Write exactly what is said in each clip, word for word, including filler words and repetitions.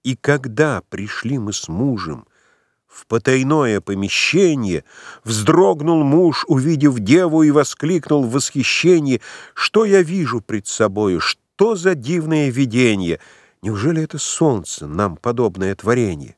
И когда пришли мы с мужем в потайное помещение, вздрогнул муж, увидев деву, и воскликнул в восхищении: «Что я вижу пред собою? Что за дивное виденье? Неужели это солнце, нам подобное творение?»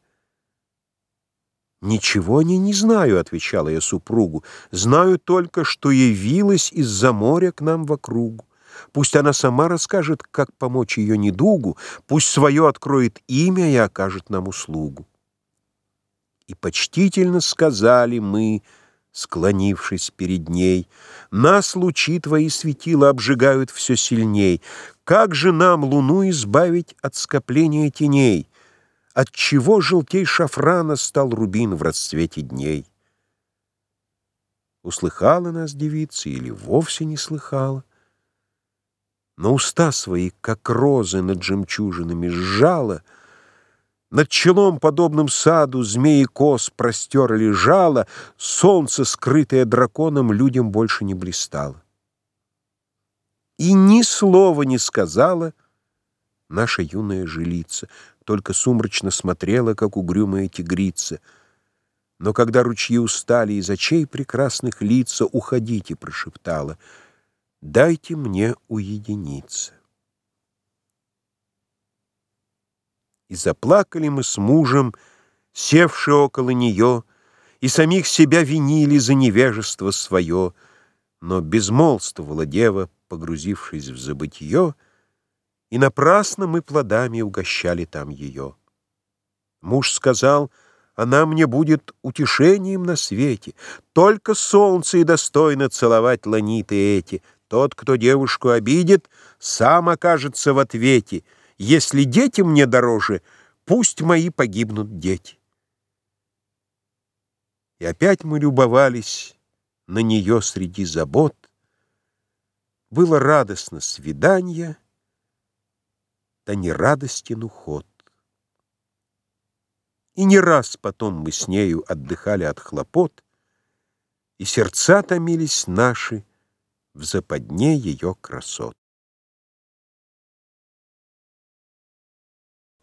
«Ничего не, не знаю», — отвечала я супругу, «знаю только, что явилась из-за моря к нам в округу. Пусть она сама расскажет, как помочь ее недугу, пусть свое откроет имя и окажет нам услугу». И почтительно сказали мы, склонившись перед ней: «Нас лучи твои светила обжигают все сильней. Как же нам луну избавить от скопления теней? Отчего желтей шафрана стал рубин в расцвете дней?» Услыхала нас девица или вовсе не слыхала, но уста свои, как розы над жемчужинами, сжала, над челом, подобным саду, змеи кос простер лежала, солнце, скрытое драконом, людям больше не блистало. И ни слова не сказала наша юная жилица, только сумрачно смотрела, как угрюмая тигрица. Но когда ручьи устали из очей прекрасных лица, «Уходите», — прошептала, — «дайте мне уединиться». И заплакали мы с мужем, севши около нее, и самих себя винили за невежество свое, но безмолвствовала дева, погрузившись в забытье, и напрасно мы плодами угощали там ее. Муж сказал: «Она мне будет утешением на свете, только солнце и достойно целовать ланиты эти. Тот, кто девушку обидит, сам окажется в ответе. Если дети мне дороже, пусть мои погибнут дети». И опять мы любовались на нее среди забот. Было радостно свиданье, да не радостен уход. И не раз потом мы с нею отдыхали от хлопот, и сердца томились наши в западне ее красот.